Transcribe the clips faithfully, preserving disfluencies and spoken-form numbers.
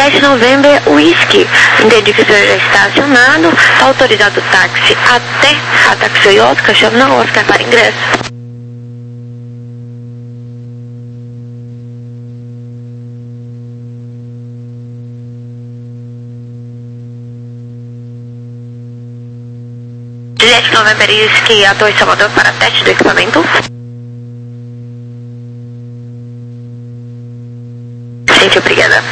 Juliette November Whisky, entendi que o senhor já está acionado, está autorizado o táxi até a Taxioyota, cachorro não, Oscar para ingresso. Juliette November Whisky, a dois Salvador para teste do equipamento. Gente, obrigada.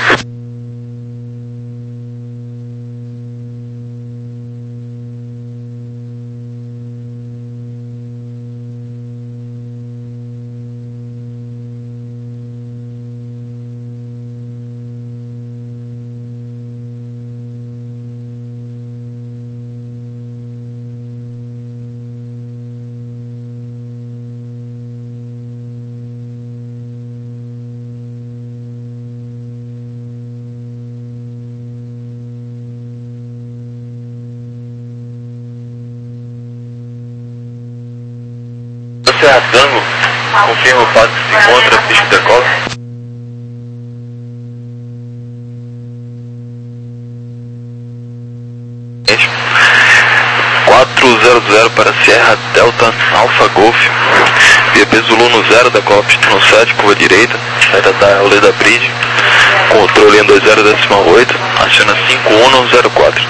Serra Tango, confirma o fato que se encontra a pista de decola. quatrocentos para Serra Delta Alfa Golf, B P Zulu no zero, decola pista no sete, curva direita, saída da rolê da Bridge, controle em dois zero decimal oito, aciona cinco um zero quatro.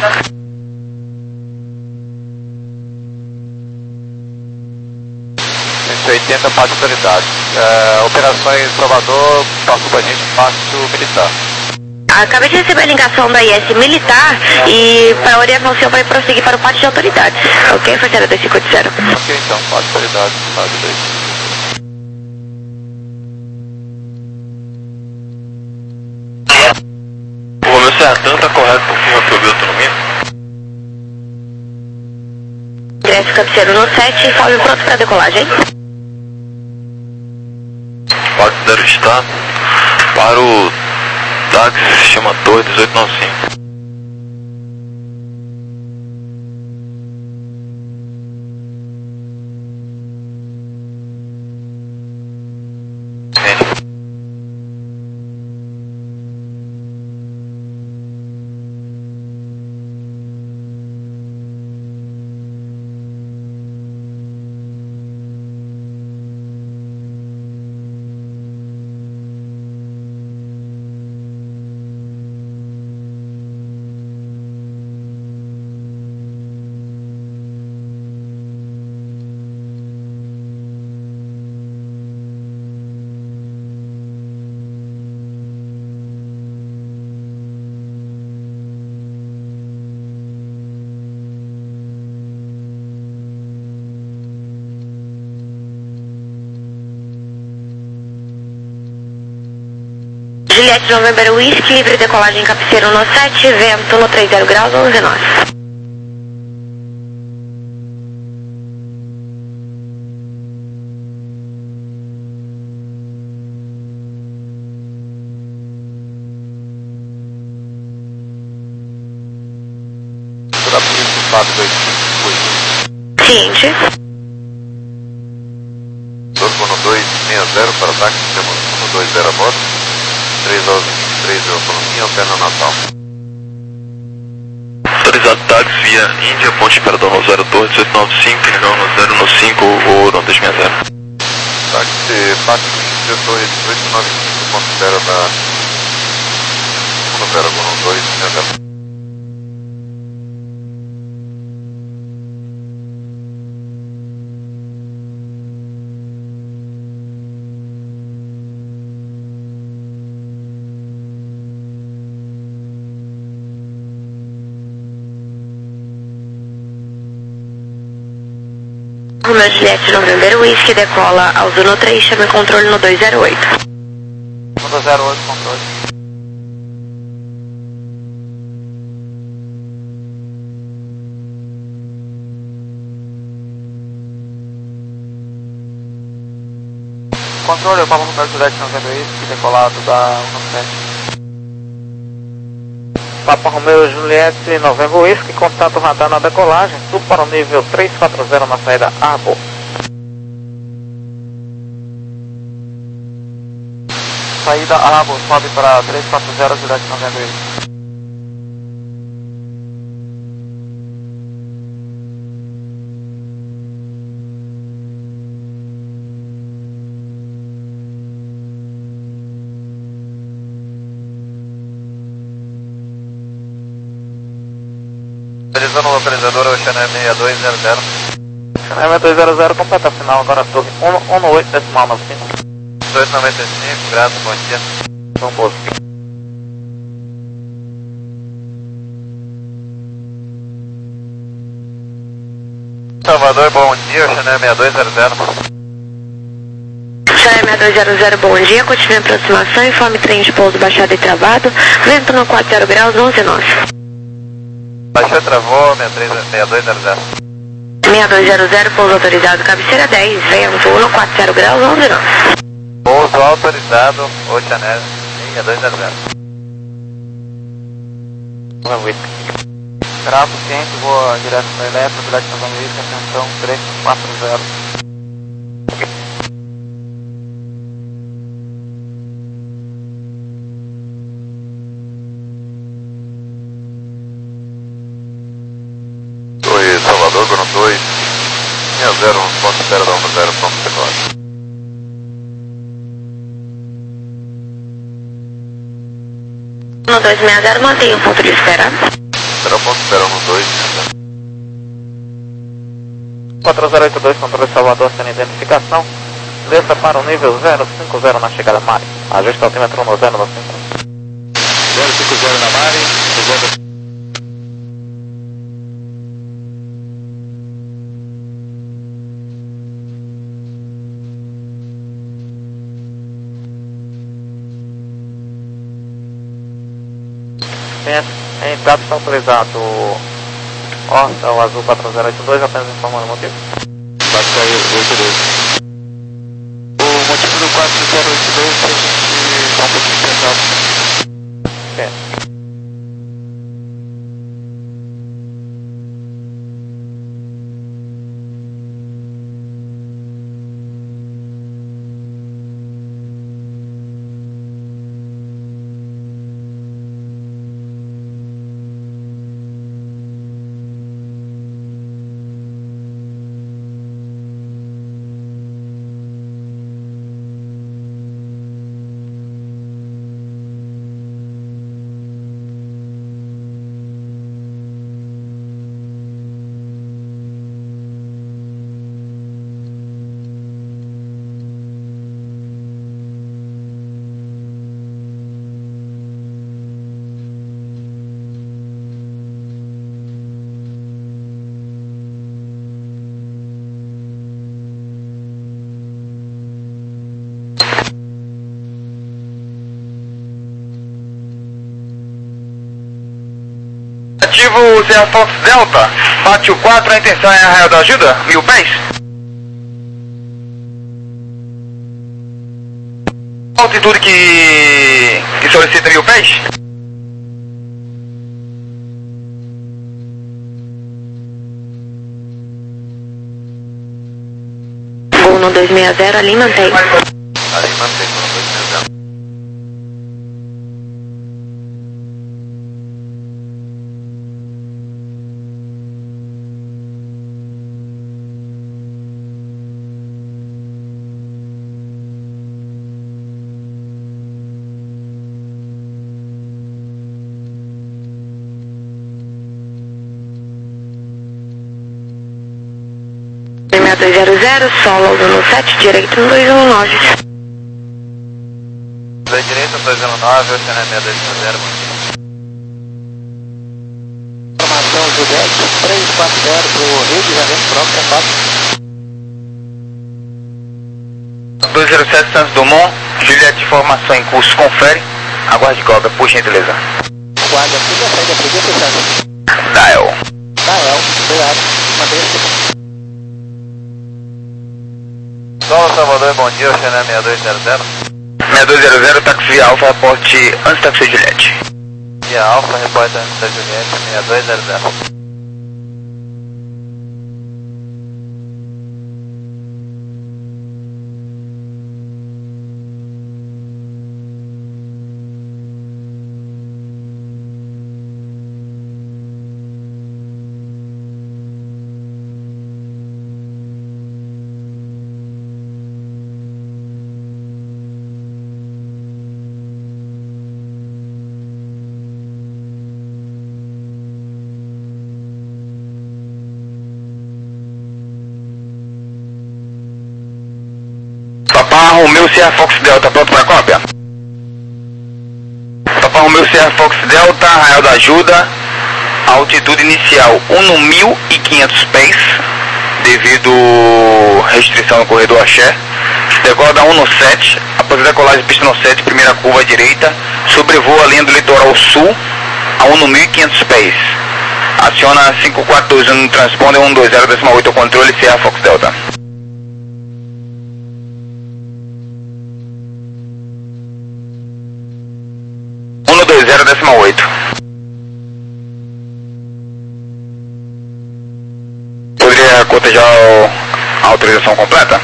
oitenta para autoridade. Uh, operações Salvador, passa pra gente, passo militar. Acabei de receber a ligação da I S militar e para orientar o senhor vai prosseguir para o pátio de autoridades. Ok, foi zero dois cinco oito zero. Ok, então, pátio de autoridades, pátio dois. O Romeu Sertão está correto, confirma que eu vi autonomia. Ingresso cabeceiro no sete, informe pronto para decolagem. Pode zero está para o táxi, se chama Torre dezoito noventa e cinco. Juliette November Whisky, livre decolagem cabeceiro no sete, vento no três zero graus, onze nós. Da polícia do Fábio dois cinco oito. Ciente. Turbo dois seis zero para ataque, sistema no dois zero a bordo. três horas e três de autonomia, alterna Natal. Autorizado táxi via Índia, ponte Imperador no zero Torre dezoito noventa e cinco, nível no zero no cinco ou não dois seis zero. Táxi Pátio Índia, Torre dezoito noventa e cinco, ponto zero da no zero dois seis zero. Romeu Juliette November Whisky, decola ao Zuno três, chame controle no dois zero oito. No zero oito, controle. Controle, eu falo Romeu Juliette November Whisky, decolado da um sete. Papa Romeu Juliette November Whisky, contato radar na decolagem, subo para o nível três quatro zero na saída Arbor. saída Argo, sobe para três quatro zero, Juliette noventa e oito. Utilizando o localizador Ocean sessenta e dois zero zero. Ocean dois zero zero, completa final agora, torre um um oito decimal nove cinco. dois noventa e cinco, graças, bom dia. Bom pouso. Salvador, bom dia, Ocean sessenta e dois zero zero. Ocean sessenta e dois zero zero, bom dia, continue a aproximação, informe trem de pouso baixado e travado, vento no quatro zero graus, onze nove. Baixou e travou, sessenta e dois zero zero. sessenta e dois zero zero, pouso autorizado, cabeceira dez, vento no quatro zero graus, onze nove. Pouso autorizado, Ocean sessenta e dois zero zero. Vamos ver. Gravo ciente, vou direto para Eletro, Juliette noventa e oito, atenção três quatro zero. Salvador, Bruno dois, sessenta e zero, ponto zero, zero, ponto zero. um dois seis zero, mantenha o ponto de espera. zero ponto zero um dois. quatro zero oito dois, controle Salvador, sem identificação. Desça para o nível zero cinco zero na chegada Mari. Ajuste altímetro no zero cinco. zero cinco zero na Mari. Em dado está autorizado Orsa, o azul quatro zero oito dois, apenas informando o motivo. Baixa aí, oito dois. O motivo do quatro zero oito dois é que a gente está um pouquinho pesado. Ok. Ativo Zé Fox Delta, bate o quatro, a intenção é Arraial da Ajuda, mil pés. Altitude que, que solicita mil pés? Gol no dois seis zero, ali mantém. Ali mantém, Bruno dois seis zero. dois zero zero, solo no sete, direito no dois um nove. dois direito, dois um nove, Ocean sessenta e dois zero. Informação Juliette três quatro zero para o Rio de Janeiro, próximo combate. dois zero sete Santos Dumont, Juliette, informação em curso, confere. Aguarde cobra, por gentileza. Guarda, tudo a saída, primeiro fechado. Dial. Dael, obrigado. Mantenha o Solo Salvador, bom dia, Ocean sessenta e dois zero zero. sessenta e dois zero zero, táxi Alfa, reporte antes táxi Juliette. Via Alfa, repórter da Juliette, sessenta e dois zero zero. Romeo Sierra Fox Delta, pronto para cópia? Papa Romeo Sierra Fox Delta, Arraial da Ajuda, altitude inicial um mil e quinhentos pés, devido restrição no corredor Axé. Decola da um sete, após a decolagem pista no sete, primeira curva à direita, sobrevoa a linha do litoral sul a um mil e quinhentos pés. Aciona cinco quatro dois um no transponder, um dois zero ponto oito controle Sierra Fox Delta. um dois zero ponto oito. Poderia cotejar a autorização completa?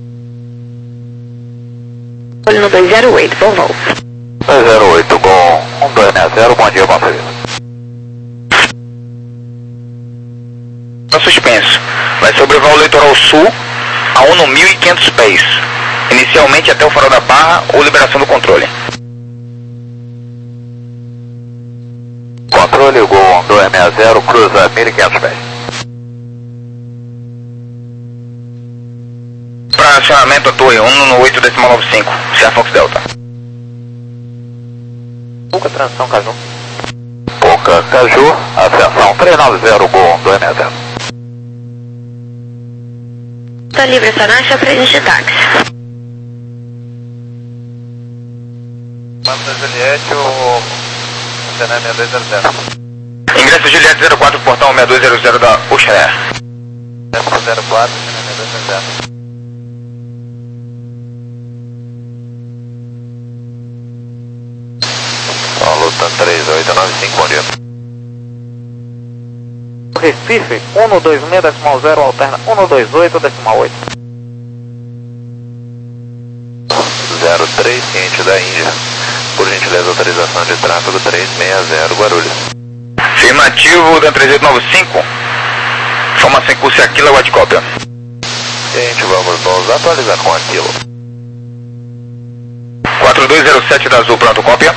Olho no dois zero oito, bom voo. dois zero oito com um dois seis zero, bom dia, bom serviço. Está suspenso. Vai sobrevoar o litoral sul a um mil e quinhentos pés, inicialmente até o Farol da Barra ou liberação do controle. Controle Gol dois seis zero, cruza mil e quinhentos pés. Para acionamento a torre um no oito ponto noventa e cinco, Sierra Fox Delta. Pouca transição Caju. Pouca Caju, ascensão três nove zero, Gol dois seis zero. Tá livre essa lancha pra gente de táxi. Manda Juliette, o Cené seis dois zero zero. Ingresso Juliette zero quatro, portão seis dois zero zero da Oceanair. zero quatro, Cené seis dois zero zero. Luta três oito nove cinco, bom dia. Recife, um dois seis decimal zero, alterna um dois oito decimal oito. zero três, ciente da Índia. Por gentileza, autorização de tráfego três seis zero, Guarulhos. Afirmativo, Dan três oito nove cinco. Informação em curso Aquila, Guadicópia. Ciente, vamos nos atualizar com Aquilo. quatro dois zero sete da Azul, pronto, cópia.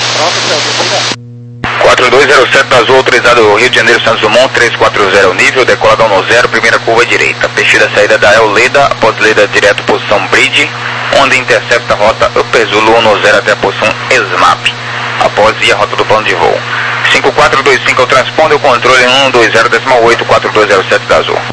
quatro dois zero sete da Azul, autorizado Rio de Janeiro, Santos Dumont, três quatro zero nível, decola da um zero, primeira curva direita. Perfil da saída da El Leda, após Leda direto posição Bridge, onde intercepta a rota Upper Zulu um zero até a posição S M A P, após ir a rota do plano de voo. cinco quatro dois cinco é o transponder, o controle um dois zero ponto oito, quatro dois zero sete da Azul.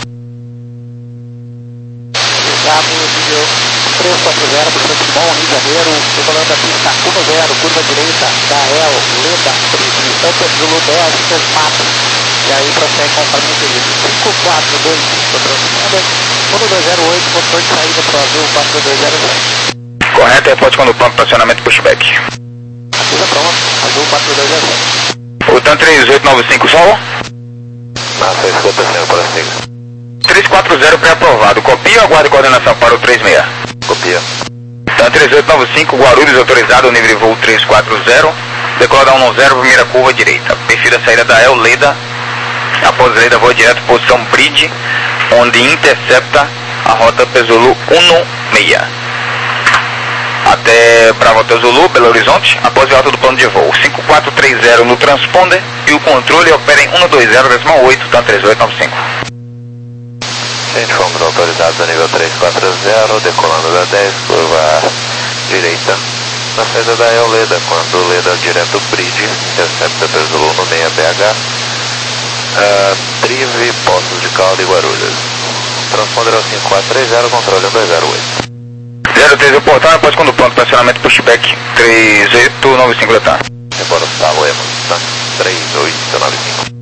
três quatro zero para o Santos Dumont, Rio de Janeiro, decolando a pista um zero, curva direita da El Leda, Bridge, Upper Zulu dez, S M A P, e aí prossegue conforme referido. cinco quatro dois cinco, transponder, um dois zero oito, motor de saída para o Azul, quatro dois zero sete. Correto, reporte quando pronto para acionamento pushback. Avisa pronto, Azul quatro dois zero sete. O TAN três oito nove cinco, solo? Massa, escuta sendo para siga. três quatro zero pré-aprovado, copia ou aguarde coordenação para o três seis? Copia. TAN três oito nove cinco, Guarulhos, autorizado, nível de voo três quatro zero, decola da um zero, primeira curva direita. Perfil da saída da El Leda, após Leda voa direto posição Bridge, onde intercepta a rota Zulu um seis. Até Bravo Hotel Zulu, Belo Horizonte, após a alta do plano de voo. cinco quatro três zero no transponder e o controle opera em um dois zero ponto oito, TAN três oito nove cinco. Gente, fomos autorizados a nível três quatro zero, decolando da dez, curva direita, na saída da El Leda, quando Leda direto Bridge, recepta Upper Zulu no seis B H, uh, Trive, Poços de Calda e Guarulhos. Transponder ao cinco quatro três zero, controle um dois zero oito. zero três, o portão, após quando pronto para acionamento pushback três oito nove cinco da TAN. Embora Gustavo Emos, tá? três oito nove cinco.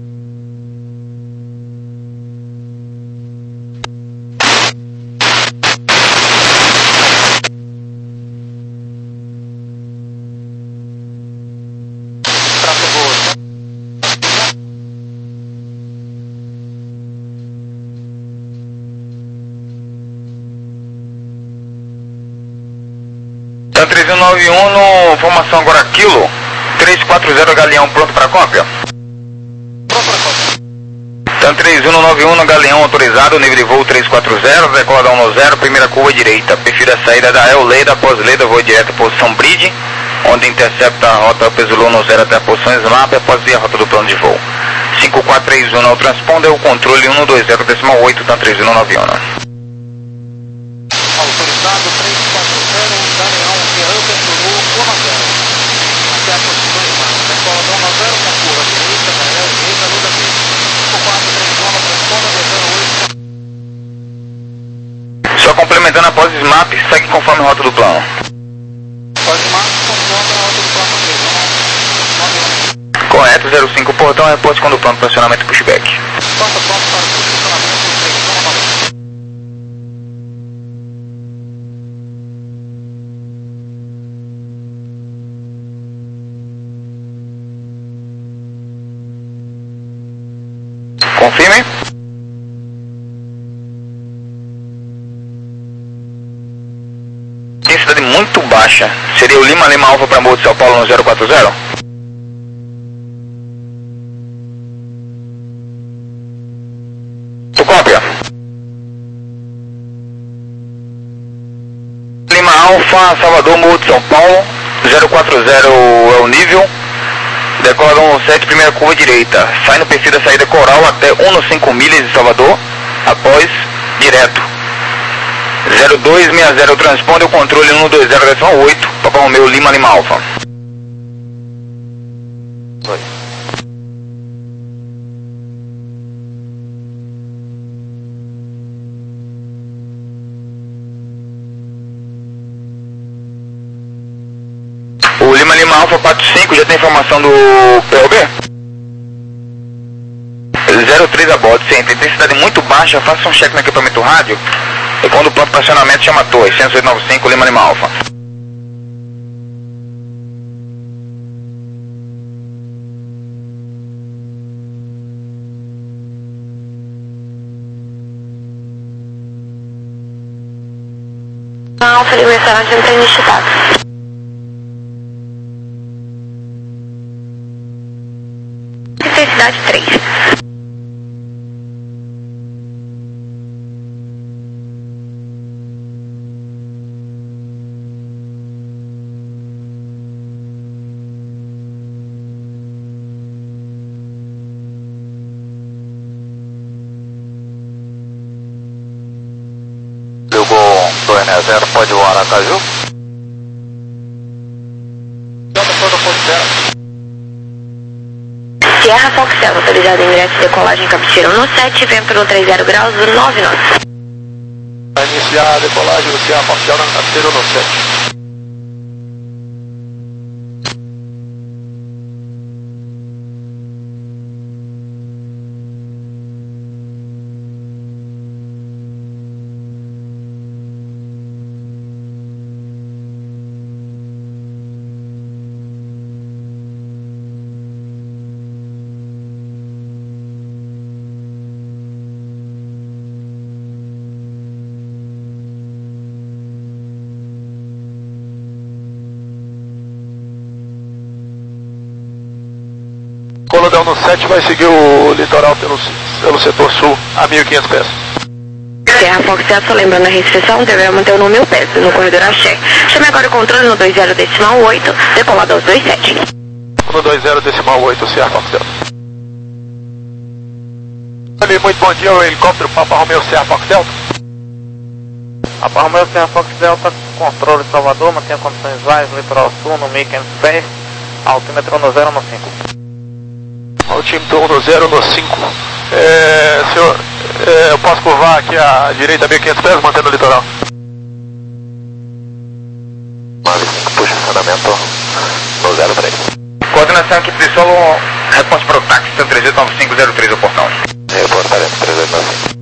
TAN três um nove um, no formação agora Kilo, três quatro zero Galeão, pronto para cópia? Pronto para cópia. TAN três um nove um no Galeão, autorizado, nível de voo três quatro zero, decola da um zero, primeira curva direita. Perfil da saída da El Leda, após Leda, voa direto posição Bridge, onde intercepta a rota Upper Zulu um zero até a posição S M A P, após ir a rota do plano de voo. cinco quatro três um no transponder, o controle um dois zero ponto oito, TAN três um nove um. Autorizado três quatro zero. Complementando após o SMAP, segue conforme a rota do plano. Após o SMAP, conforme a rota do plano três. Correto, zero cinco, portão, reporte quando o plano de posicionamento pushback. Porta pronto para o posicionamento três, novamente. Confirme. Intensidade muito baixa. Seria o Lima Lima Alfa para Morro de São Paulo no zero quatro zero? Tu cópia. Lima Alfa, Salvador, Morro de São Paulo, zero quatro zero é o nível. Decola um sete, primeira curva direita. Sai no perfil da saída Coral até um no cinco milhas de Salvador. Após, direto. zero dois seis zero transponde o controle um dois zero oito. Papa Romeu Lima Lima Alfa. Oi. O Lima Lima Alfa quatro cinco já tem informação do P O B? zero três a bordo, sempre. Intensidade muito baixa, faça um check no equipamento rádio. E quando o plano de pressionamento chama torre, cento e oito noventa e cinco Lima Lima Alfa. Alfa, Lima Restaurante, não tem identificado. Intensidade três. Ligou do N zero, pode voar Aracaju? Sierra Foxtel, autorizado ingresso e decolagem Capitira no sete, vem pelo trinta graus, nove nós. Vai iniciar a decolagem do Sierra Foxtel na Capitira no sete. Colodão no sete vai seguir o litoral pelo, pelo setor sul a mil e quinhentos pés. Sierra Foxtel, só lembrando a restrição, deverá manter o no mil pés no corredor Axé. Chame agora o controle no dois zero decimal oito, decolado aos dois sete. No dois zero decimal oito, Sierra Foxtel. Muito bom dia, o helicóptero Papa Romeu Sierra Foxtel. Papa Romeu Sierra Foxtel está com controle de Salvador, mantém condições várias, litoral sul no mil e quinhentos pés, altímetro no zero no cinco. Altímetro no zero no cinco. É, senhor, é, eu posso curvar aqui à direita mil e quinhentos pés, mantendo o litoral. nove cinco, puxa acionamento no zero três. Coordenação equipe de solo, resposta para o táxi, três oito nove cinco zero três, o portão. Reportaremos três oito nove cinco.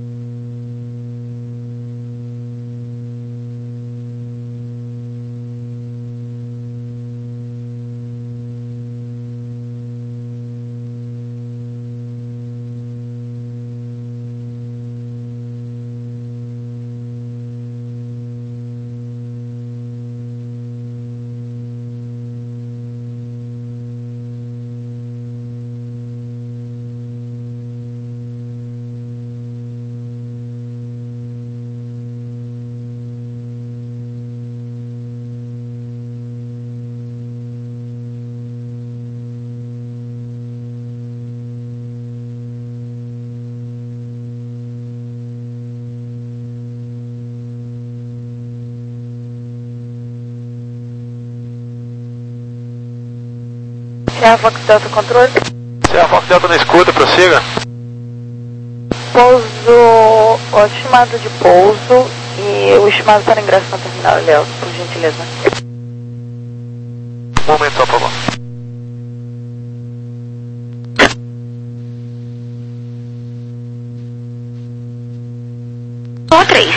Sierra Foxtel, seu controle. Sierra Foxtel está na escuta, prossiga. Pouso, estimado de pouso e o estimado para ingresso na terminal, Léo, por gentileza. Um momento, só, por favor. Um três.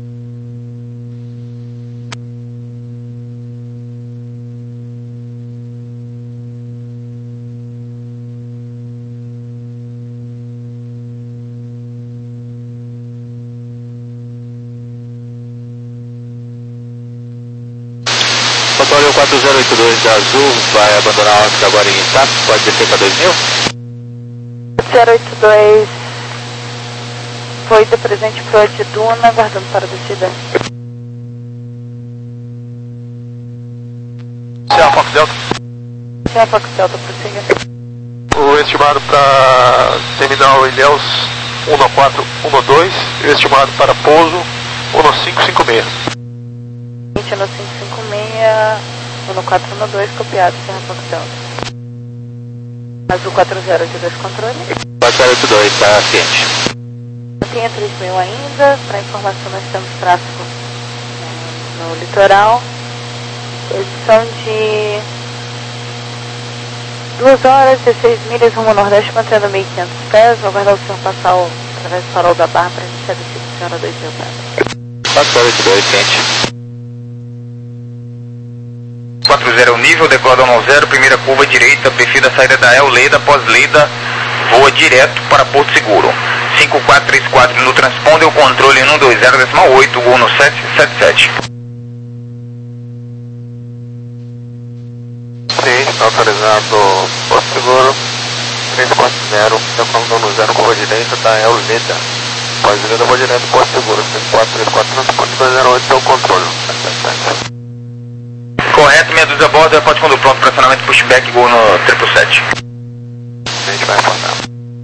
Controle quatro zero oito dois da Azul vai abandonar a órbita agora em Itaco, pode descer para dois mil? zero oito dois foi de presente para o Adiduna, aguardando para a descida. Serra Fox Delta. Serra Fox Delta, prossiga. O estimado para terminal Ilhéus um quatro um dois e o estimado para pouso um cinco cinco seis. vinte no cinco cinco seis, um quatro um dois, copiado, Serra Fox Delta. Azul quatro zero oito dois, controle. quatro zero oito dois, está ciente. Tem três mil ainda, para informação nós temos tráfego no litoral. Posição de duas horas, dezesseis milhas rumo ao nordeste, mantendo mil e quinhentos pés. Vou aguardar o senhor passar o, através do farol da Barra para iniciar a descida do senhor a dois mil pés. quatro zero oito dois, ciente. quatro zero nível, decola ao zero, primeira curva direita, perfil da saída da El Leda, pós-Leda, voa direto para Porto Seguro. cinco quatro três quatro no transponder, o controle um dois zero decimal oito, gol no sete sete sete. Sim, autorizado Porto Seguro, três quatro zero, decolando no zero, curva direita da El Leda. Pós-Leda, voa direto Porto Seguro, cinco quatro três quatro, transponder dois zero oito, é o controle. sete sete sete. Correto, meia dúzia a bordo, pode quando pronto, pressionamento pushback, gol no sete sete sete. A gente vai reportar.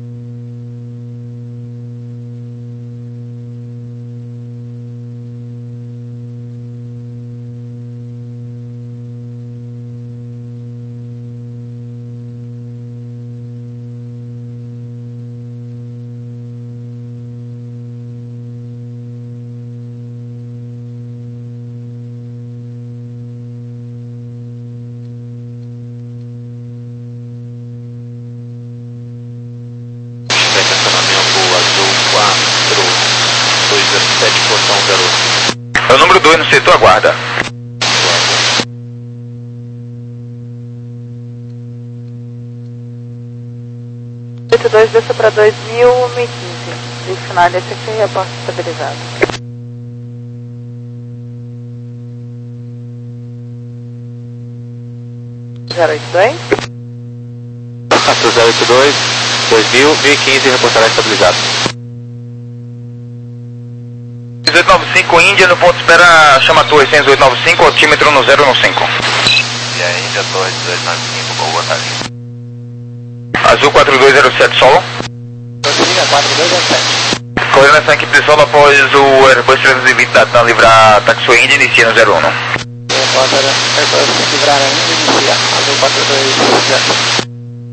É o número dois no setor, aguarda. oito dois, desça para dois mil e quinze. Desde final de F C, reporte estabilizado. zero oito dois. quatro zero oito dois, dois mil, mil e quinze, reportará estabilizado. dezoito nove cinco, Índia no ponto espera, chama a torre dezoito nove cinco, altímetro no zero um cinco. E a Índia, torre dezoito nove cinco, vou botar ali. Azul quatro dois zero sete, solo. Prossiga, quatro dois zero sete. Coordenação equipe de solo após o Airbus trezentos e vinte da TAM livrar táxi Índia, inicia no zero um. Repórter, Airbus livrar ainda, inicia. Azul quatro dois zero sete.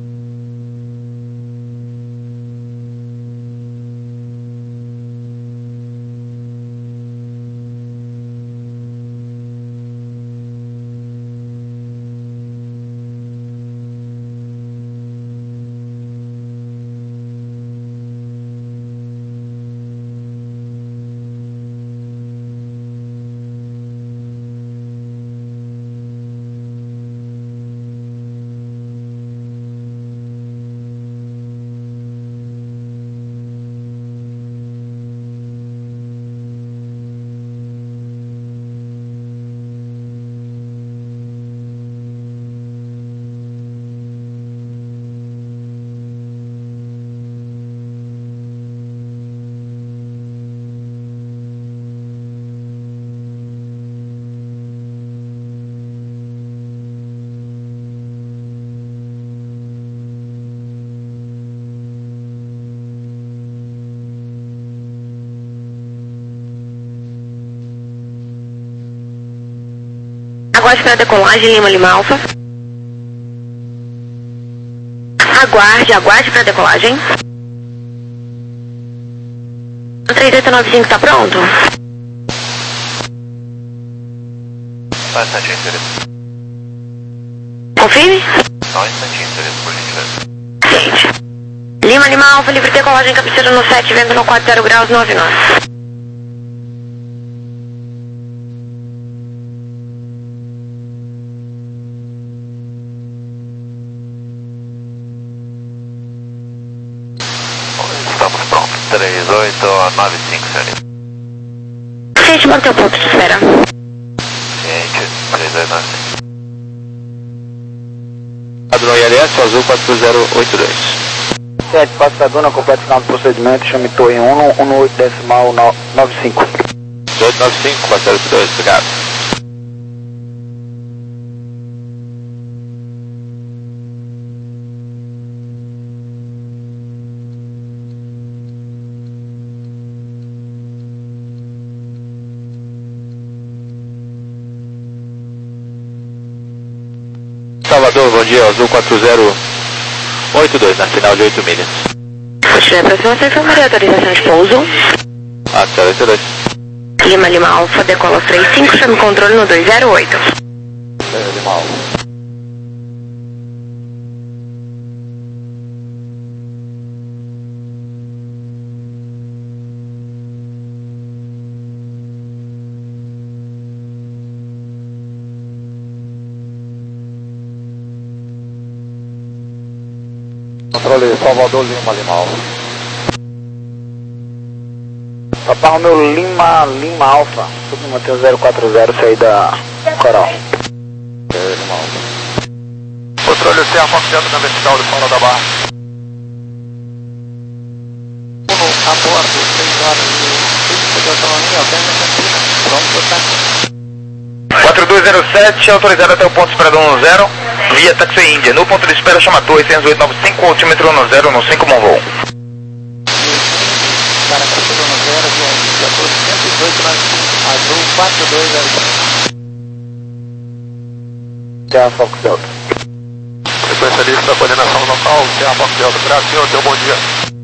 Aguarde para decolagem, Lima Lima Alfa. Aguarde, aguarde para decolagem. três oito nove cinco, tá pronto? Só um instantinho, querido. Confirme? Só um instantinho, querido, por gentileza. Gente. Lima, Lima Alfa, livre decolagem, cabeceira no sete, vento no quatro zero graus, nove nove. Estamos prontos. três oito nove cinco, senhorita. Gente, mantém o ponto de espera. Ciente, três oito nove cinco. Padrão I L S, azul quatro zero oito dois. sete, passadona, completo final do procedimento, chame torre um, um oito decimal nove cinco. oito nove cinco, quatro zero oito dois, obrigado. Salvador, bom dia, azul quatro zero oito dois, na final de oito milhas. Continue a aproximação, enfermaria, autorização de pouso. Ah, zero oito dois. Lima, Lima Alfa, decola três cinco, chame controle no dois zero oito. Lima Alfa. Controle Salvador Lima, Lima Alfa. Papai Romeu Lima, Lima Alfa. Tudo mantém zero quatro zero, saída Coral. Lima Alfa. Controle C, a Fox Delta na vertical de fora da barra. A bordo, seis horas e cinco de autonomia, Alpena Campina. Pronto, tá? quatro dois zero sete, autorizado até o ponto de espera do um zero, via Taxi Índia. No ponto de espera, chama torre seis oito nove cinco, altímetro um zero no cinco, bom voo. Para captura no zero, via Índia, por cento e dezoito nove cinco, azul quatro dois zero cinco. Tem a Fox Delta. Frequência lista, coordenação local, tem a Fox Delta. Brasil, teu bom dia.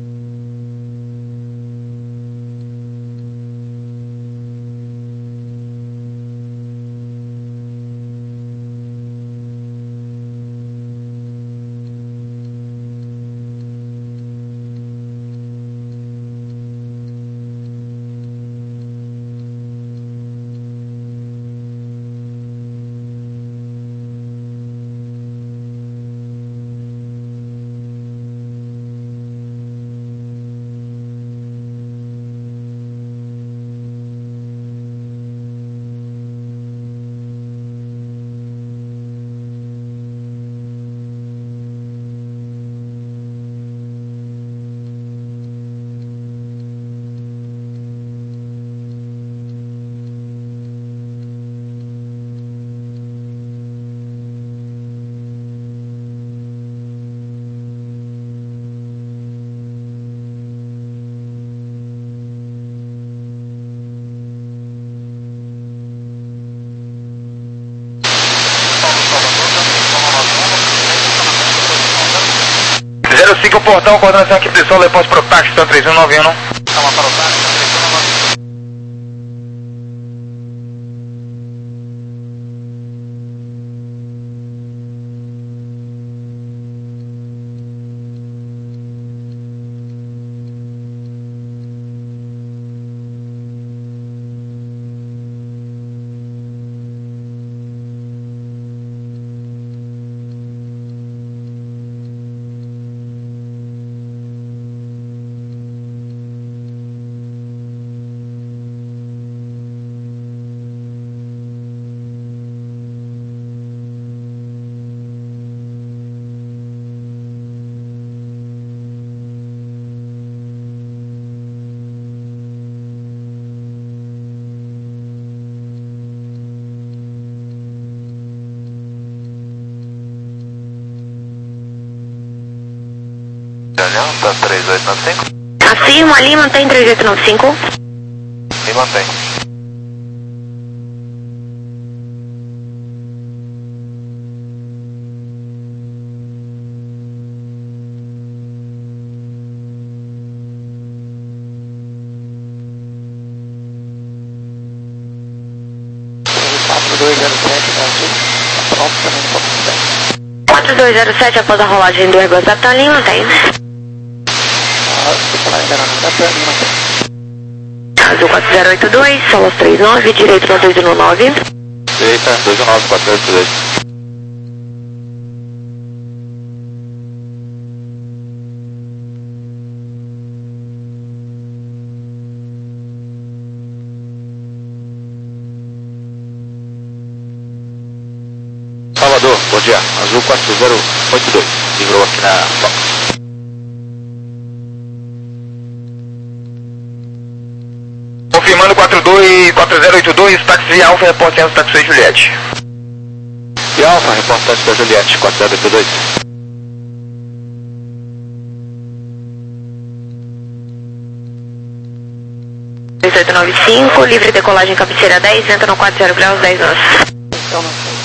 zero cinco, portão, coordenação equipe de solo, depois pro táxi, três um nove um. Chama para o táxi, três um nove um. Aliança três oito nove cinco. Afirma, Lima, mantém três oito nove cinco. E mantém. quatro dois zero sete, Brasil. Tá pronto também no ponto sete. quatro dois zero sete após a rolagem do Airbus da Tallinn, mantém. Ah, desculpa, ainda não dá pra mim, mantém. Azul quatro zero oito dois, Solos três nove, direito no dois um nove. Direita, dois um nove, quatro zero oito dois. Salvador, bom dia. Azul quatro zero oito dois. Livrou aqui na Fox. Confirmando quatro dois, quatro zero oito dois, táxi Alfa, reportando táxi Juliette. E Alfa, reportante da Juliette, quatro zero oito dois. dois oito nove cinco, livre decolagem cabeceira dez, entra no quatro zero graus, dez nós. Então não sei.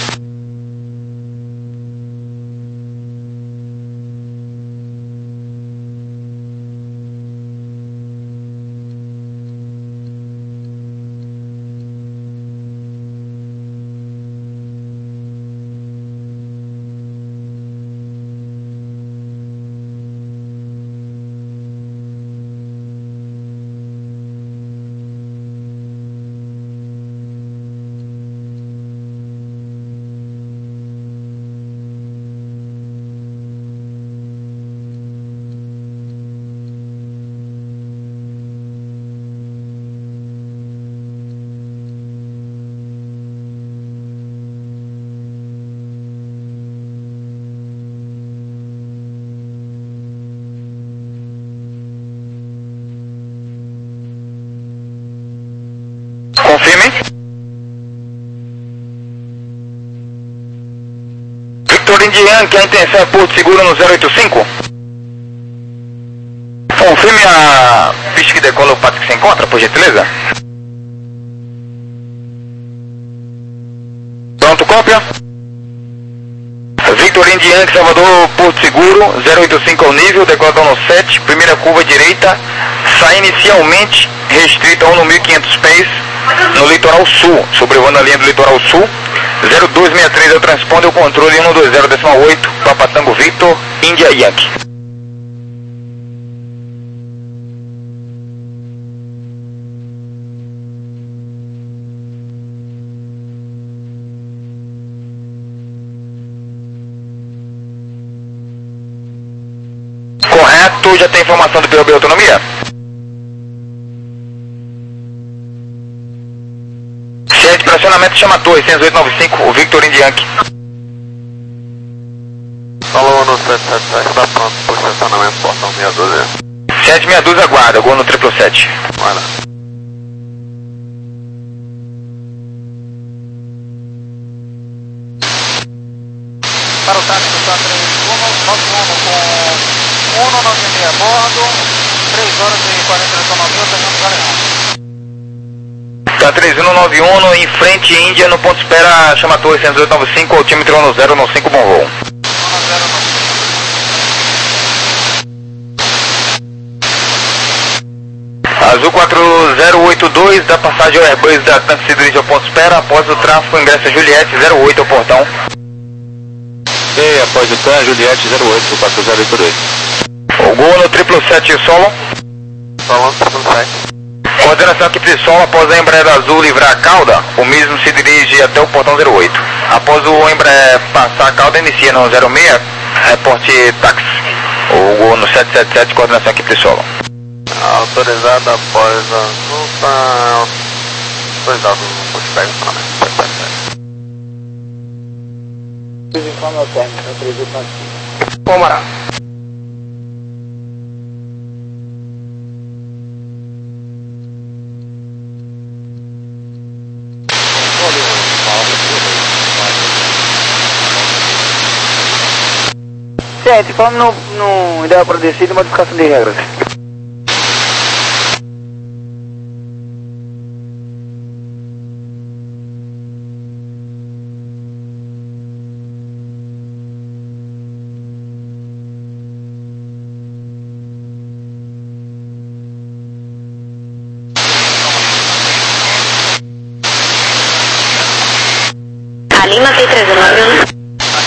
Confirme. Victor Indian, que a intenção é Porto Seguro no zero oito cinco. Confirme a pista que decola o pato que se encontra, por gentileza. Pronto, cópia. Victor Indian, Salvador, Porto Seguro, zero oito cinco ao nível, decola no sete, primeira curva direita, sai inicialmente restrita a um no mil e quinhentos pés, no litoral sul, sobrevoando a linha do litoral sul. Zero dois seis três é o transponder, o controle um dois zero oito, Papa Tango Victor, India Yankee. Correto, já tem informação do P O B Autonomia? Sede de pressionamento chama Torre, seis oito nove cinco, o Victor Indianque. Falou no sete sete sete, tá pronto pro estacionamento, portão seis doze. sete seis doze aguarda, gol no triplo sete. Vai lá. Para o táxi do três um nove um com um nove seis a bordo, três horas e quarenta e nove minutos, pegando Galeão. Tá três um nove um, em frente Índia, no ponto espera, chama Torre, seis oito nove cinco, altímetro no zero nove cinco, bom voo. Azul quatro zero oito dois, da passagem ao Airbus da Tanque se dirige ao ponto espera, após o tráfego ingressa Juliette zero oito ao portão. E após o T A, Juliette zero oito, quatro zero oito dois. O gol no triplo sete solo. Falando triplo sete. Coordenação equipe de solo, após a Embraer Azul livrar a cauda, o mesmo se dirige até o portão zero oito. Após o Embraer passar a cauda, inicia no zero seis, reporte táxi. O gol no sete sete sete, coordenação equipe de solo. Autorizado após a Azul, tá autorizado no posto pego para mim. sete sete sete. Informe ao término, três oito nove cinco. Pomará. Gente, falando no, no ideal para descida e modificação de regras. Lima, T três nove um.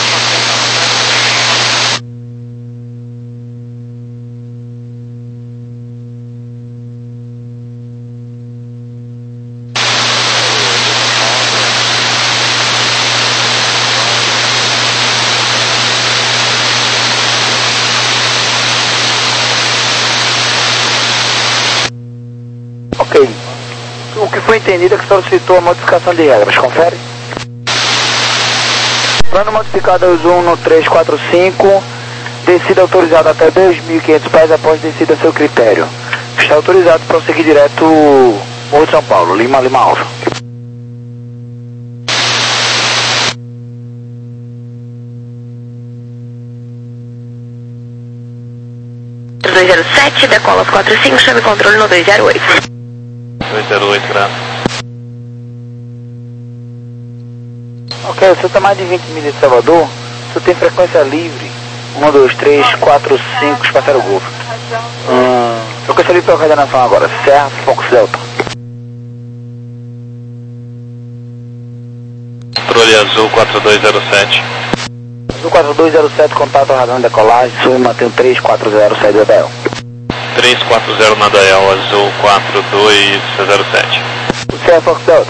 Ok. O que foi entendido é que solicitou a modificação de regras. Confere. Plano modificado uno três quatro cinco. Descida autorizada até dois mil e quinhentos pés após descida a seu critério. Está autorizado para prosseguir direto Morro de São Paulo, Lima, Lima Alfa. dois zero sete, decola quatro cinco, chame controle no dois zero oito. dois zero oito, graças. Ok, você está mais de vinte milhas de Salvador, você tem frequência livre, um, dois, três, quatro, cinco, espaçaram o Golfo. Hum, frequência livre para coordenação agora, Serra, Fox Delta. Controle azul quatro dois zero sete. Azul quatro dois zero sete, contato radar de decolagem, sube mantém três quatro zero, saída da Dael. três quatro zero na Dael, azul quatro dois zero sete. Serra, Fox Delta.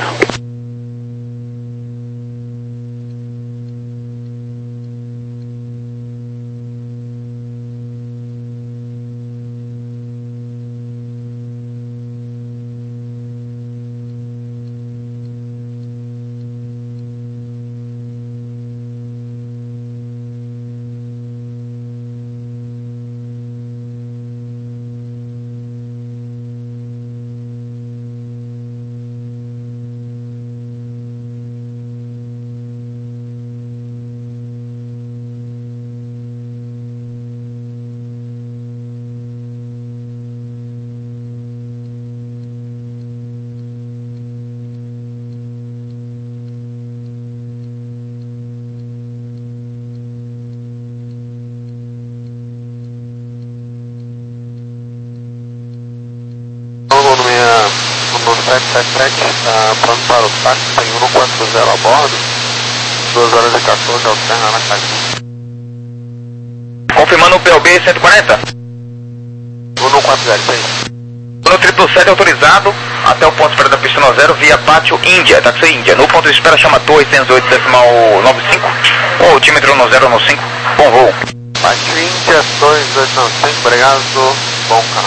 sete sete sete, uh, plano para o táxi, tem um quatro zero a bordo, duas horas e quatorze, alterna na cabine. Confirmando o P O B cento e quarenta? um quatro zero, seis. Plano triplo sete autorizado até o ponto de espera da pista no zero via Pátio Índia, táxi Índia. No ponto de espera chama Torre oitocentos e oito decimal noventa e cinco, ou altímetro no zero no cinco, bom voo. Pátio Índia, dois dois nove cinco, obrigado, bom canal.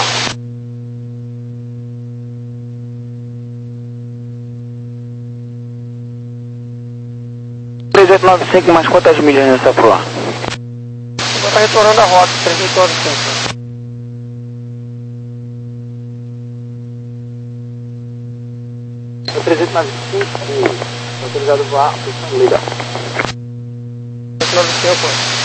três oito nove cinco, mais quantas milhas nessa proa? Está retornando a rota, três oito nove cinco. três oito nove cinco, autorizado voar, posição liga. três oito nove cinco.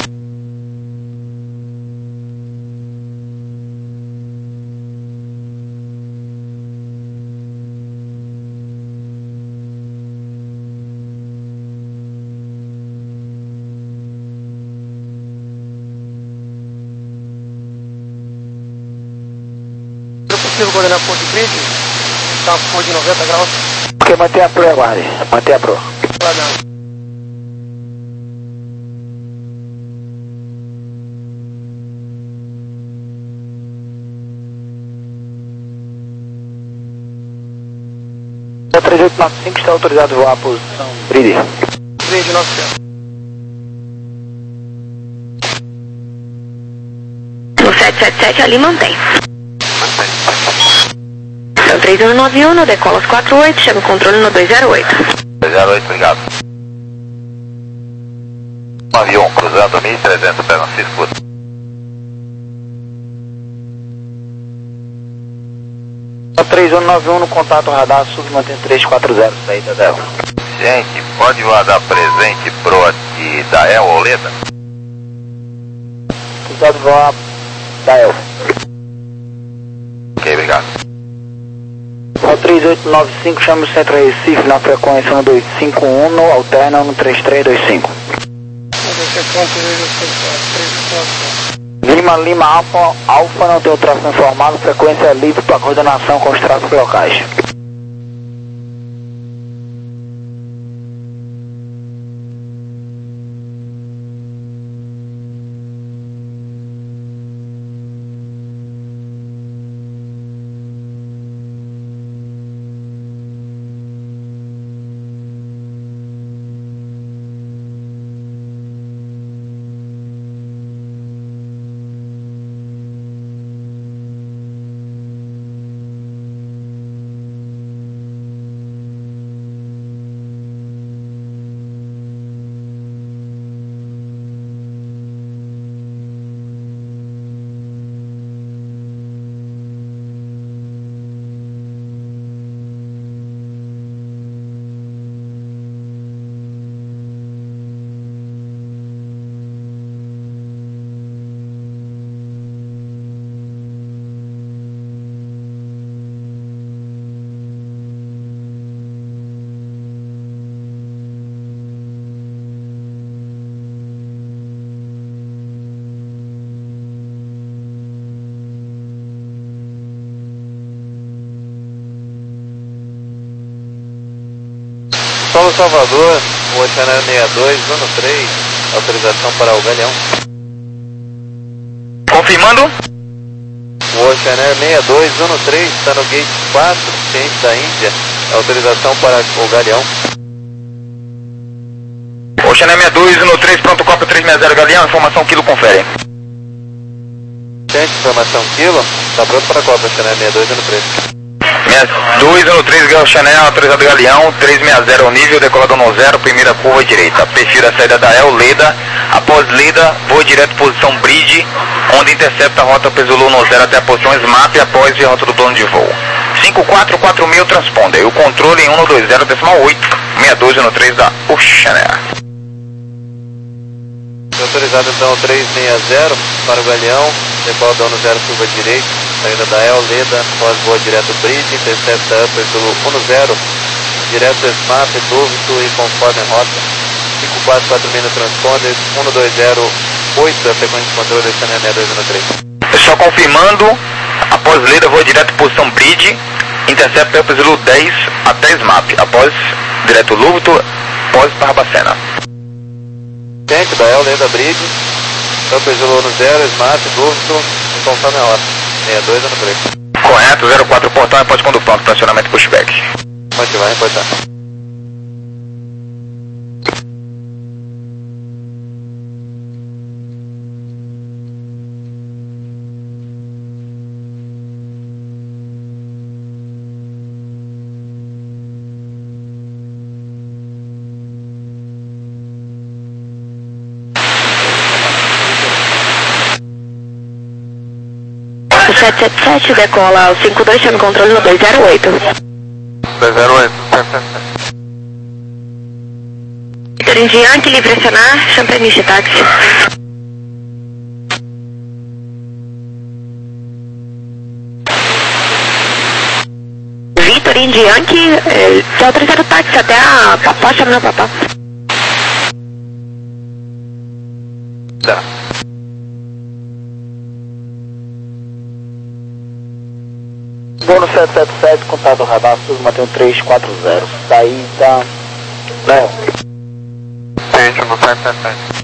Coordenar ponto grid, está por de noventa graus. Ok, manter a pro e aguarde, manter a pro. Aguardando. O três oito nove cinco está autorizado a voar a posição grid. Grid novecentos. No sete sete sete ali mantém. Então três um nove um, decola quatro oito, chama o controle no dois zero oito. dois zero oito, obrigado. Um avião cruzando mil e trezentos pés na circuito. três um nove um no contato radar, sub mantém três quatro zero, saída da Dael. Gente, pode mandar presente pro de Dael ou Leda? Autorizado voar Dael. Ok, obrigado. O três oito nove cinco, chama o centro Recife na frequência um dois cinco um, alterna um três três dois cinco. Lima, Lima, Alfa, Alfa não tem o tráfego informado, frequência livre para coordenação com os tráficos locais. Solo Salvador, o Oceanário sessenta e dois, zona três, autorização para o Galeão. Confirmando. O Oceanário sessenta e dois, zona três, está no gate quatro, ciente da Índia, autorização para o Galeão. Oceanário sessenta e dois, zona três, pronto, cópia três sessenta Galeão, informação quilo, confere. Ciente, informação quilo, está pronto para a cópia, Oceanário sessenta e dois, zona três. sessenta e dois, zona três, Oceanário, autorizado Galeão, três sessenta ao nível, decolador no zero, primeira curva direita. Perfil da saída da El, Leda, após Leda, voo direto posição Bridge, onde intercepta a rota Pesoulu no zero até a posição S M A P e após a rota do plano de voo. cinco quatro quatro mil transponder, o controle em cento e vinte decimal oito, sessenta e dois, zona três da Oceanário. Autorizado então três sessenta para o Galeão, decolador no zero, curva direita, saída da El, Leda, após voa direto Bridge, intercepta upper pelo cento, direto S M A P, dúvito e conforme a rota, cinco quatro quatro mil transponder, cento e vinte oito, a frequência de controle da sessenta e dois, zona três. Só confirmando, após Leda, voa direto posição Bridge, intercepta upper Zulu dez até S M A P, após direto Lúvito, após Barbacena. Ciente da El, Leda, Bridge, upper Zulu no zero, S M A P, dúvito e conforme a rota, sessenta e dois, zona três. Correto, zero quatro portão, repórte quando pronto, pressionamento pushback. Pode vai, reportar. sete sete sete, decola o cinco dois, chama controle no dois zero oito. dois zero oito, sete sete sete. Vitor Indian, que lhe pressionar, Champeniche táxi. Vitor Indian, que eh, tá autorizado o táxi até a Papá, chama na Papá. Tá. Vou no sete sete sete, contato radar, Sul Mateus três quatro zero, saída Léo. Ciente no sete sete sete.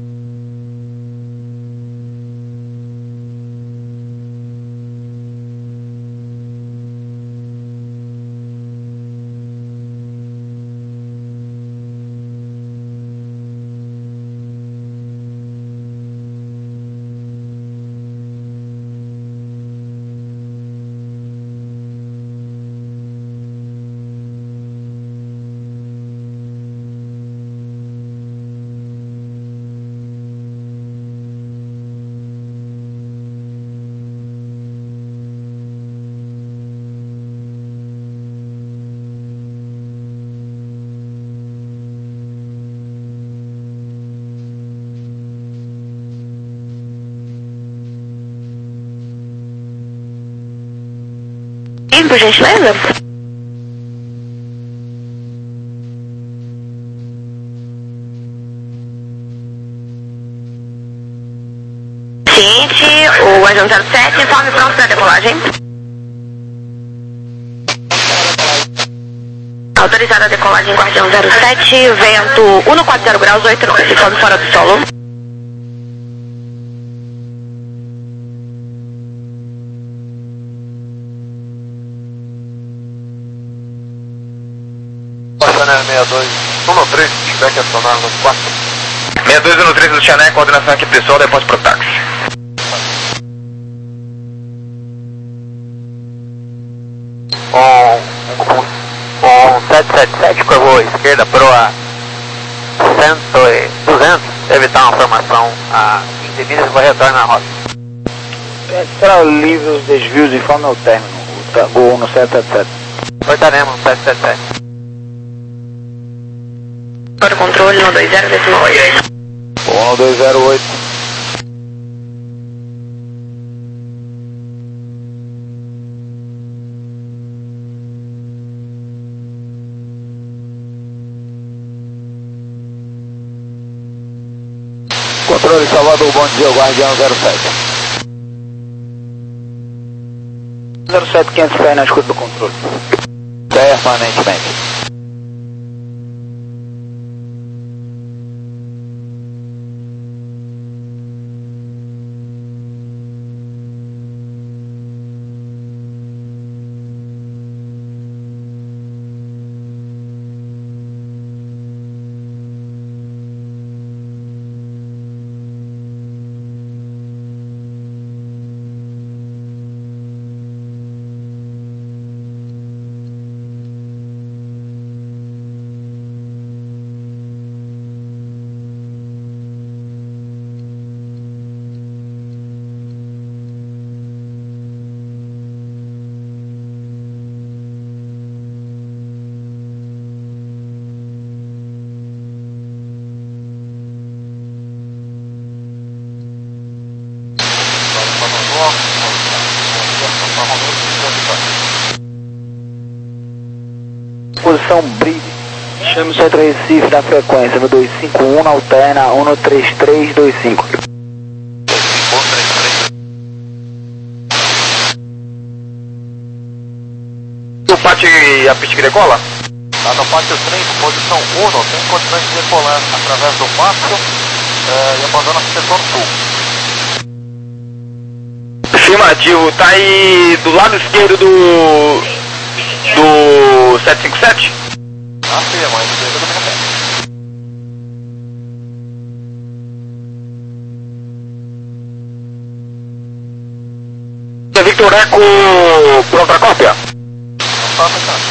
Sim, por gentileza? Ciente, o Guardião zero sete, informe pronto para decolagem. Autorizada a decolagem Guardião zero sete, vento cento e quarenta graus, oito nove, informe fora do solo. Oceanário sessenta e dois, zona três, feedback acionado no quatro. sessenta e dois, zona três do Oceanário, coordenação aqui pessoal, depósito pro táxi. Um, um, um sete sete sete, curvou à esquerda, proa cem e duzentos, evitar uma formação a quinze milhas, vai retornar na rota. Será livre os desvios de forma ao término, o gol no sete sete sete. Cortaremos no sete sete sete. Para o controle no dois zero decimal oito. um no dois zero oito. Controle Salvador, bom dia, o Guardião zero sete. zero sete quinhentos pés na escuta do controle. Permanentemente. Estação Bridge. Chame o Centro Recife da frequência no dois cinco um, na alterna um três três dois cinco. O pátio e a pista que decola? Lá no pátio três, posição um, tem condições de decolar através do pátio é, e abandona o setor sul. Afirmativo, tá aí do lado esquerdo do... do sete cinco sete? Afirma, aí esquerda do Minapé. Victor Eco, pronto pra cópia? Não está afetando.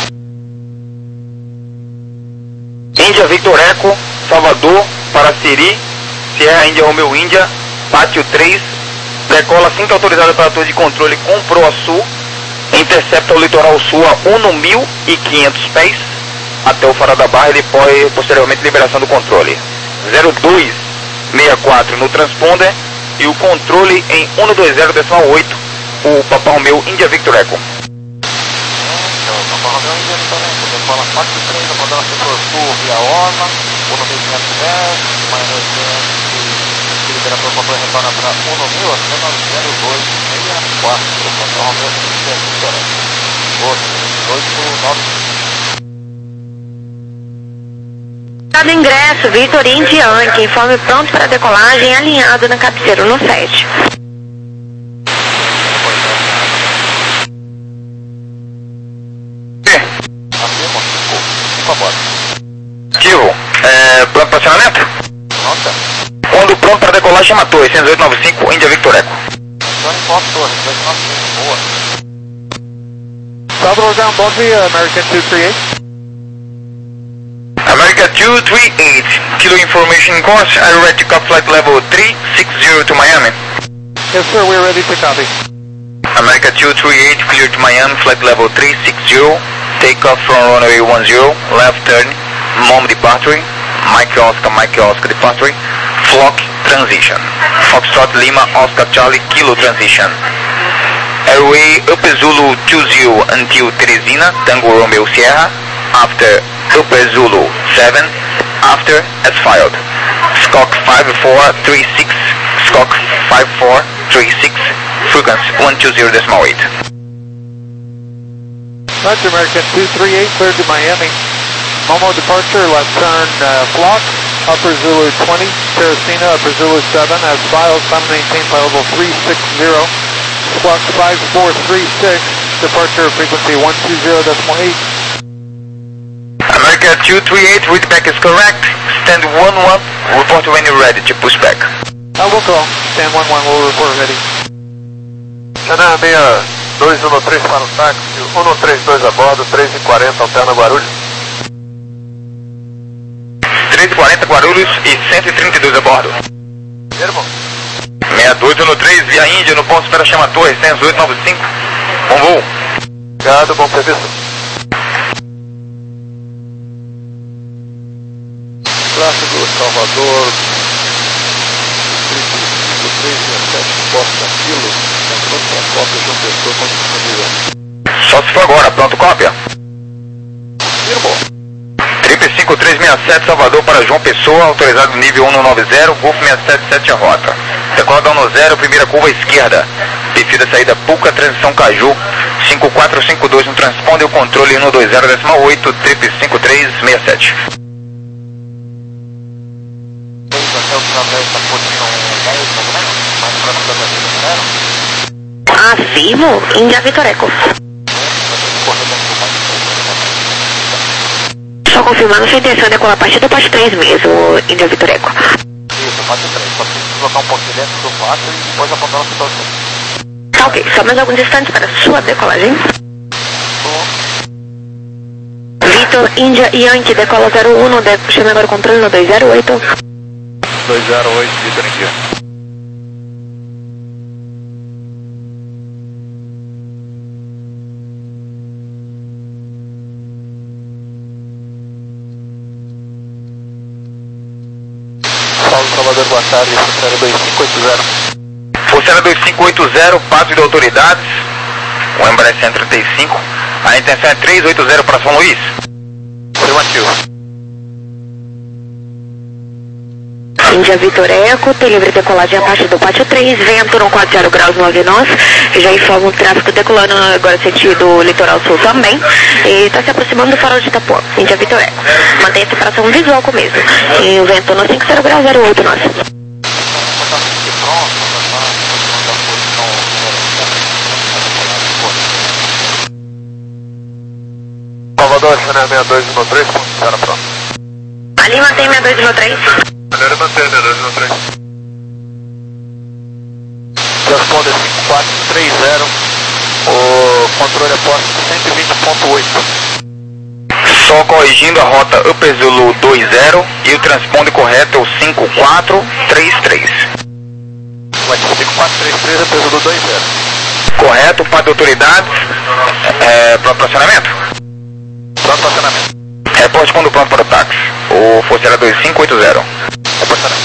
Índia Victor Eco, Salvador, para Siri, Sierra Índia Romeu Índia, Pátio três, decola cinta autorizada para torre de controle com proa sul, intercepta o litoral sul a um mil e quinhentos pés, até o Farol da Barra e depois, posteriormente, liberação do controle. zero dois seis quatro no transponder e o controle em cento e vinte decimal oito, o Papa Romeu Índia Victor Eco. Papa Romeu Índia Victor Eco, decola Pátio três, abandona o setor sul via Orla, um mil quinhentos dez, mais duzentos, e liberação do controle retorna para um mil, acima zero dois seis quatro, Papa Romeu Índia Victor Eco. Outro, oito nove. Dado ingresso, Victor Indy Yankee, informe pronto para decolagem, alinhado na cabeceira no sete. Ativo, é, pronto para acionamento? Nota. Quando pronto para decolagem, chama a torre, seis oito nove cinco, Índia Victor Eco. Johnny Pop Torre, dois nove cinco, boa. Salvador ground Bosnia, American two three eight. America two three eight, Kilo information course, are you ready to copy flight level three six zero to Miami? Yes sir, we're ready to copy. America two three eight, clear to Miami, flight level three six zero, take off from runway one zero, left turn, Mom departure, Mike Oscar, Mike Oscar departure, Flock transition, Foxtrot Lima, Oscar Charlie, Kilo transition, airway Upper Zulu two zero until Teresina, Tango Romeo Sierra, after Upper Zulu seven, after as filed, Scock five four three six, Scock five four three six, frequency one two zero decimal eight. Roger, American two three eight, cleared to Miami. Momo departure, left turn, uh, Flock, Upper Zulu twenty, Teresina, Upper Zulu seven, as filed, time maintained by level three six zero, Squawk five four three six, departure frequency one two zero decimal eight. America two three eight, read back is correct, stand one one, report when you're ready to push back. I will call, stand one one, we'll report ready. Canal seis dois um três para o táxi, um três dois a bordo, três e quarenta, alterna Guarulhos. três e quarenta Guarulhos e cento e trinta e dois a bordo. Irmão. seis dois um três, via Índia, no ponto espera chama torre, seis oito nove cinco, bom voo. Obrigado, bom serviço. Tráfego Salvador, trinta e cinco, três seis sete, Costa Kilo, pronto para cópia de um pessoa com disponível. Só se for agora, pronto cópia. Irmão. Trip cinco três seis sete Salvador para João Pessoa, autorizado nível cento e noventa, Golf seis sete sete a rota. Decola da um zero, primeira curva esquerda. Perfil da saída Puca, transição Caju, cinco quatro cinco dois no transponder, o controle cento e vinte decimal oito, Trip cinco três seis sete. Afirmo, Índia Victor Eco. Só confirmando sua intenção de decolar a partir do pátio três mesmo, Índia Victor Eco. Isso, pátio três, só precisa colocar um pouquinho dentro do pátio e depois abandonar o setor sul. Tá ok, só mais alguns instantes para sua decolagem. Victor, Índia Yankee, decola zero um, deve chame agora o controle no dois zero oito. dois zero oito, Victor Índia. Salvador, boa tarde, Força dois cinco oito zero. Força dois cinco oito zero, passo de autoridades, o Embraer cento e trinta e cinco, a intenção é três oito zero para São Luís. Afirmativo. Índia Vitor Eco, tem livre decolagem a partir do pátio três, vento no quatro zero graus nove nós, já informa o tráfego decolando agora sentido litoral sul também, e está se aproximando do farol de Itapuã. Índia Vitor Eco, mantém a separação visual com o mesmo, e o vento no cinco zero graus zero oito nós. Salvador, China sessenta e dois um três, zero pronto. Ali mantém sessenta e dois um três. Melhor manter sessenta e dois um três. Responde cinco quatro três zero, o controle é posto cento e vinte ponto oito. Só corrigindo a rota Upper Zulu dois zero e o transponder correto é o cinco quatro três três. Vai ter cinco quatro três três, Upper Zulu dois zero. Correto, para autoridades, é, para aproximamento? Pronto para acionamento. Reporte quando pronto para o táxi. O Forceira dois cinco oito zero. Reportamento.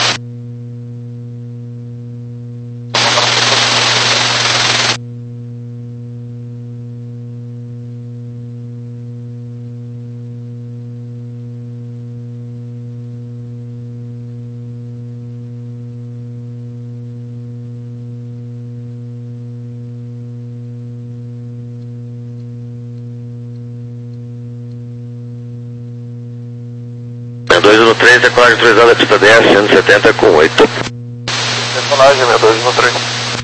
dois um três, decolagem autorizada, pista dez, cento e setenta com oito. Decolagem, sessenta e dois um três.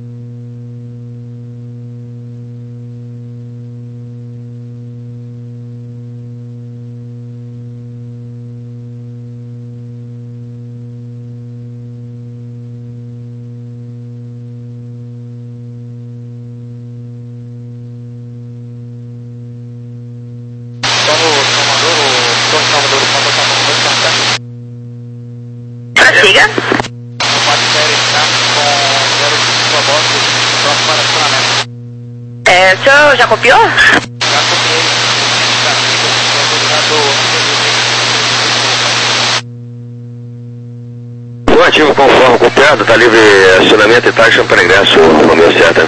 Prossiga. É, o senhor já copiou? Já copiei. Ativo conforme copiado, está livre acionamento e taxa para ingresso no meu seta.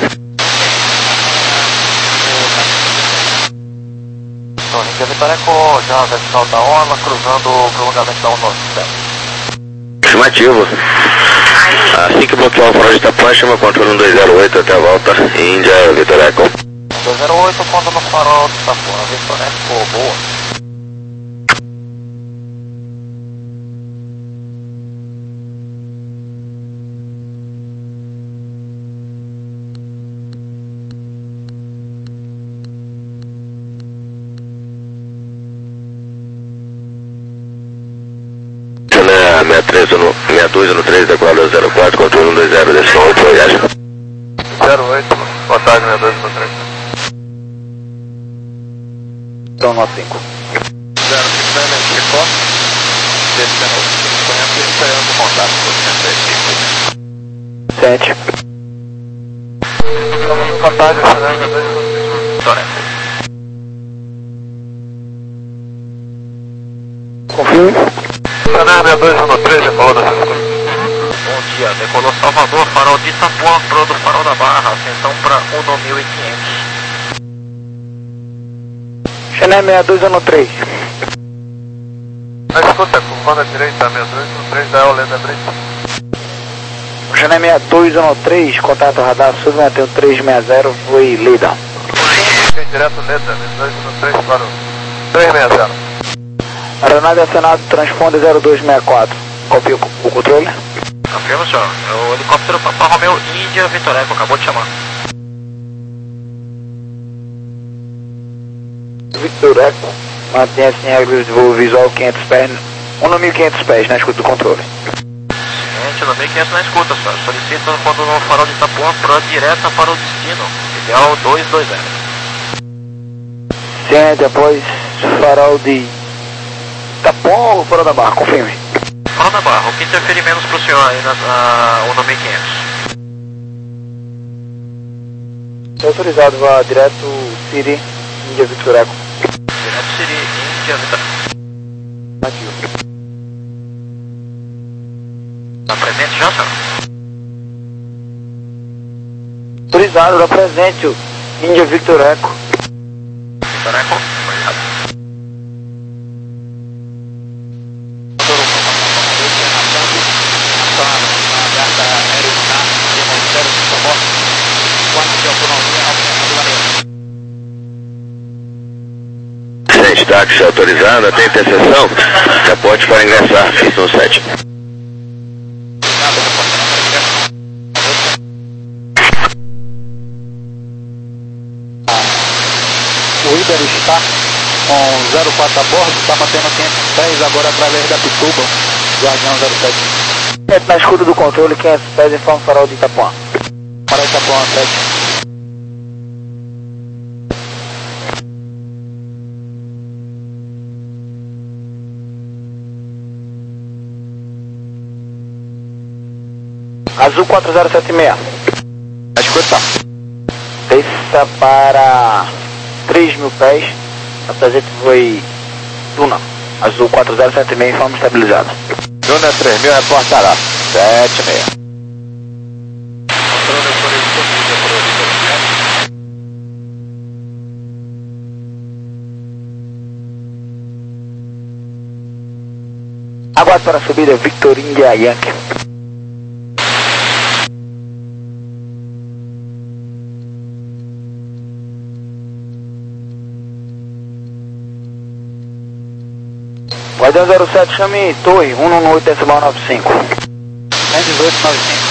Índia Vitor Eco, já vertical da orla, cruzando o prolongamento da orla. Afirmativo. Assim que bloquear o farol de Itapuã, chama controle um dois zero oito até a volta, Índia Vitor Eco. dois zero oito, quando no farol de Itapuã, Vitor Eco, boa. sessenta e dois no três, decolado zero quatro, controle um dois zero, decisão oito, viagem. zero oito, boa tarde, sessenta e dois no três. Então, nós cinco. zero cinco, né, chegou. Descendo cinquenta e esperando o contato por sete. Boa tarde, sessenta e dois no três. Confirme. Sessenta e dois no três, decolou da Cisco. Bom dia, decolou Salvador, farol de Itapuã, pro do farol da Barra, ascensão para um mil e quinhentos. China sessenta e dois um três. A escuta, curvando à direita, sessenta e dois no três, da Eoleda Brito. China sessenta e dois um três, contato radar sul, mantém três seis zero, foi Lida. Tem direto Leda, sessenta e dois no três para o três seis zero. Aeronave acionado, transponder zero dois seis quatro. Copia o, o controle? Confirma, senhor. É o helicóptero Papa Romeo Índia Vitor Eco, acabou de chamar. Vitor Eco, mantém assim a regra de voo visual quinhentos pés, um mil e quinhentos pés na escuta do controle. Gente, um mil e quinhentos na escuta, senhor. Solicita quando no farol de Itapuã, pro direta para o destino. Ideal dois dois zero. Ciente após farol de Itapuã ou farol da Barra, confirme. Farol da Barra, o que interfere menos pro senhor aí na, na um mil e quinhentos? É autorizado, vá direto Siri, Índia Vitor Eco. Direto Siri, Índia Vitor Eco. Ativo. Tá presente já, senhor? Autorizado, dá presente o Índia Vitor Eco. Vitor Eco, obrigado. táxi autorizado, até interseção, reporte para ingressar, pista um sete. O Iber está com zero quatro a bordo, está mantendo quinhentos pés agora através da Pituba, Guardião zero sete. Na escuta do controle, quinhentos pés, informa o farol de Itapuã. Farol de Itapuã sete. Azul quatro zero sete seis. A escuta. Desça para três mil pés. Apresente foi Duna. Azul quatro zero sete seis, informa estabilizado. Duna três mil, reportará. sete seis. Aguarde para a subida, Victor India Yankee. Guardião zero sete, chame Torre, um um oito decimal nove cinco. um dezoito nove cinco.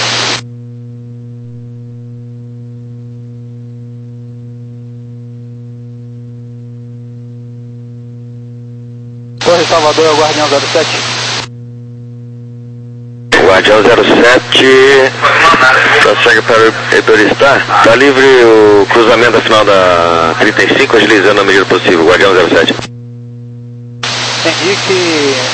Torre Salvador, é o Guardião zero sete. Guardião zero sete, prossegue para o Eberista. Está livre o cruzamento final da trinta e cinco, agilizando na medida possível. Guardião zero sete. Henrique